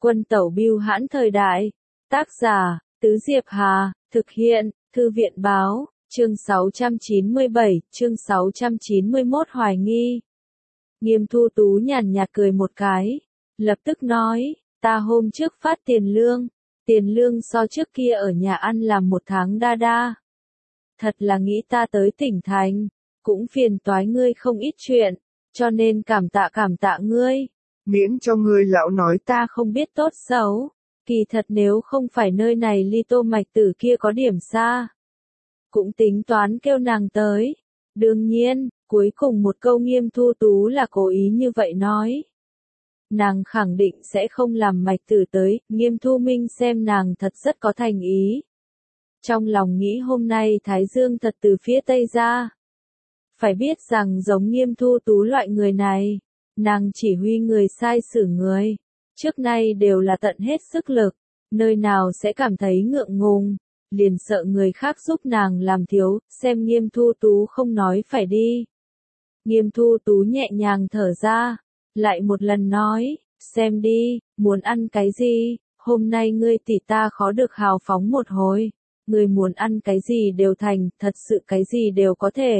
Quân tẩu bưu hãn thời đại. Tác giả, Tứ Diệp Hà, thực hiện, Thư viện báo, chương 697, chương 691 hoài nghi. Nghiêm Thu Tú nhàn nhạt cười một cái, lập tức nói, ta hôm trước phát tiền lương so trước kia ở nhà ăn làm một tháng đa đa. Thật là nghĩ ta tới tỉnh thành, cũng phiền toái ngươi không ít chuyện, cho nên cảm tạ ngươi. Miễn cho ngươi lão nói Ta không biết tốt xấu, kỳ thật nếu không phải nơi này ly Tô Mạch Tử kia có điểm xa. Cũng tính toán kêu nàng tới. Đương nhiên, cuối cùng một câu Nghiêm Thu Tú là cố ý như vậy nói. Nàng khẳng định sẽ không làm Mạch Tử tới, Nghiêm Thu Minh xem nàng thật rất có thành ý. Trong lòng nghĩ hôm nay Thái Dương thật từ phía Tây ra. Phải biết rằng giống Nghiêm Thu Tú loại người này, nàng chỉ huy người sai xử người. Trước nay đều là tận hết sức lực, nơi nào sẽ cảm thấy ngượng ngùng, liền sợ người khác giúp nàng làm thiếu, xem Nghiêm Thu Tú không nói phải đi. Nghiêm Thu Tú nhẹ nhàng thở ra, lại một lần nói, xem đi, muốn ăn cái gì, hôm nay ngươi tỷ ta khó được hào phóng một hồi, ngươi muốn ăn cái gì đều thành, thật sự cái gì đều có thể.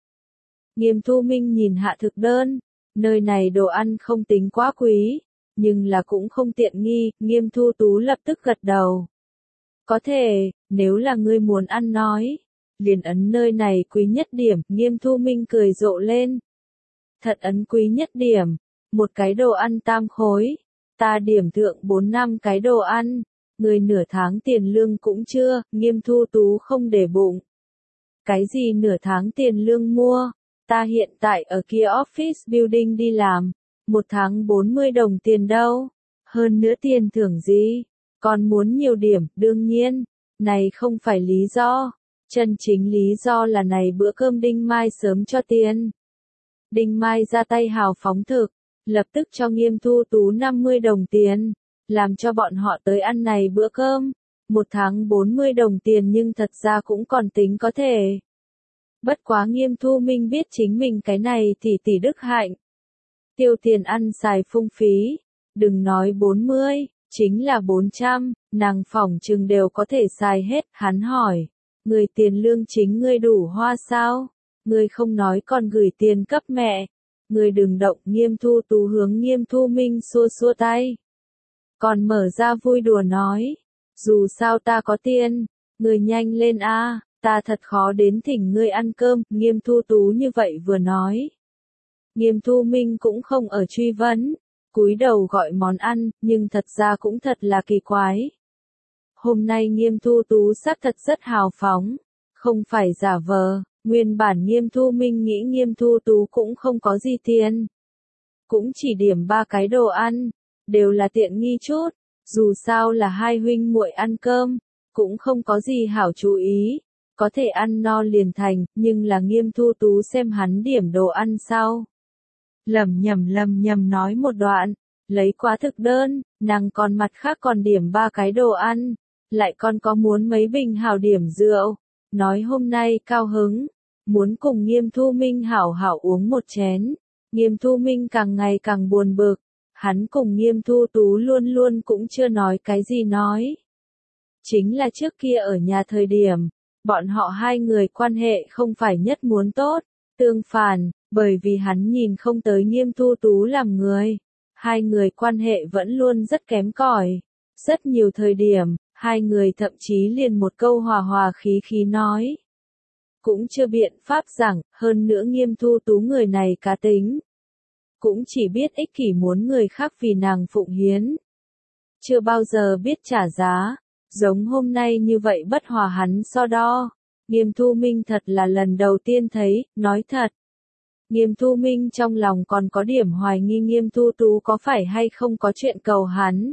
Nghiêm Thu Minh nhìn hạ thực đơn, nơi này đồ ăn không tính quá quý, nhưng là cũng không tiện nghi, Nghiêm Thu Tú lập tức gật đầu. Có thể, nếu là ngươi muốn ăn nói, liền ấn nơi này quý nhất điểm, Nghiêm Thu Minh cười rộ lên. Thật ấn quý nhất điểm, một cái đồ ăn tam khối, ta điểm thượng 4-5 cái đồ ăn, người nửa tháng tiền lương cũng chưa, Nghiêm Thu Tú không để bụng. Cái gì nửa tháng tiền lương mua, ta hiện tại ở kia office building đi làm, một tháng 40 đồng tiền đâu, hơn nữa tiền thưởng gì, còn muốn nhiều điểm, đương nhiên, này không phải lý do, chân chính lý do là này bữa cơm Đinh Mai sớm cho tiền. Đinh Mai ra tay hào phóng thực, lập tức cho Nghiêm Thu Tú 50 đồng tiền, làm cho bọn họ tới ăn này bữa cơm, một tháng 40 đồng tiền nhưng thật ra cũng còn tính có thể. Bất quá Nghiêm Thu Minh biết chính mình cái này thì tỷ đức hạnh. Tiêu tiền ăn xài phung phí, đừng nói 40, chính là 400, nàng phỏng chừng đều có thể xài hết, hắn hỏi, người tiền lương chính ngươi đủ hoa sao? Ngươi không nói còn gửi tiền cấp mẹ, ngươi đừng động. Nghiêm Thu Tú hướng Nghiêm Thu Minh xua xua tay. Còn mở ra vui đùa nói, dù sao ta có tiền, ngươi nhanh lên a, ta thật khó đến thỉnh ngươi ăn cơm. Nghiêm Thu Tú như vậy vừa nói. Nghiêm Thu Minh cũng không ở truy vấn, cúi đầu gọi món ăn, nhưng thật ra cũng thật là kỳ quái. Hôm nay Nghiêm Thu Tú xác thật rất hào phóng, không phải giả vờ, nguyên bản Nghiêm Thu Minh nghĩ Nghiêm Thu Tú cũng không có gì tiền. Cũng chỉ điểm 3 cái đồ ăn, đều là tiện nghi chút, dù sao là hai huynh muội ăn cơm, cũng không có gì hảo chú ý, có thể ăn no liền thành, nhưng là Nghiêm Thu Tú xem hắn điểm đồ ăn sau. Lầm nhầm nói một đoạn, lấy quá thực đơn, nàng còn mặt khác còn điểm 3 cái đồ ăn, lại còn có muốn mấy bình hảo điểm rượu, nói hôm nay cao hứng, muốn cùng Nghiêm Thu Minh hảo hảo uống một chén. Nghiêm Thu Minh càng ngày càng buồn bực, hắn cùng Nghiêm Thu Tú luôn luôn cũng chưa nói cái gì nói. Chính là trước kia ở nhà thời điểm, bọn họ hai người quan hệ không phải nhất muốn tốt, tương phản, bởi vì hắn nhìn không tới Nghiêm Thu Tú làm người, hai người quan hệ vẫn luôn rất kém cỏi. Rất nhiều thời điểm, hai người thậm chí liền một câu hòa hòa khí khí nói. Cũng chưa biện pháp rằng, hơn nữa Nghiêm Thu Tú người này cá tính. Cũng chỉ biết ích kỷ muốn người khác vì nàng phụng hiến. Chưa bao giờ biết trả giá, giống hôm nay như vậy bất hòa hắn so đo. Nghiêm Thu Minh thật là lần đầu tiên thấy, nói thật. Nghiêm Thu Minh trong lòng còn có điểm hoài nghi Nghiêm Thu Tú có phải hay không có chuyện cầu hắn.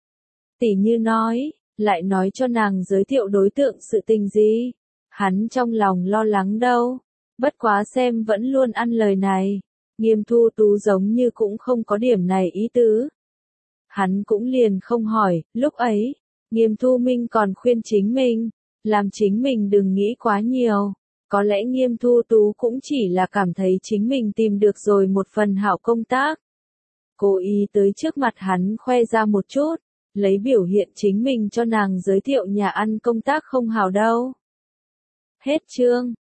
Tỉ như nói, lại nói cho nàng giới thiệu đối tượng sự tình gì. Hắn trong lòng lo lắng đâu. Bất quá xem vẫn luôn ăn lời này. Nghiêm Thu Tú giống như cũng không có điểm này ý tứ. Hắn cũng liền không hỏi, lúc ấy, Nghiêm Thu Minh còn khuyên chính mình, làm chính mình đừng nghĩ quá nhiều. Có lẽ Nghiêm Thu Tú cũng chỉ là cảm thấy chính mình tìm được rồi một phần hảo công tác. Cố ý tới trước mặt hắn khoe ra một chút, lấy biểu hiện chính mình cho nàng giới thiệu nhà ăn công tác không hào đâu. Hết chương.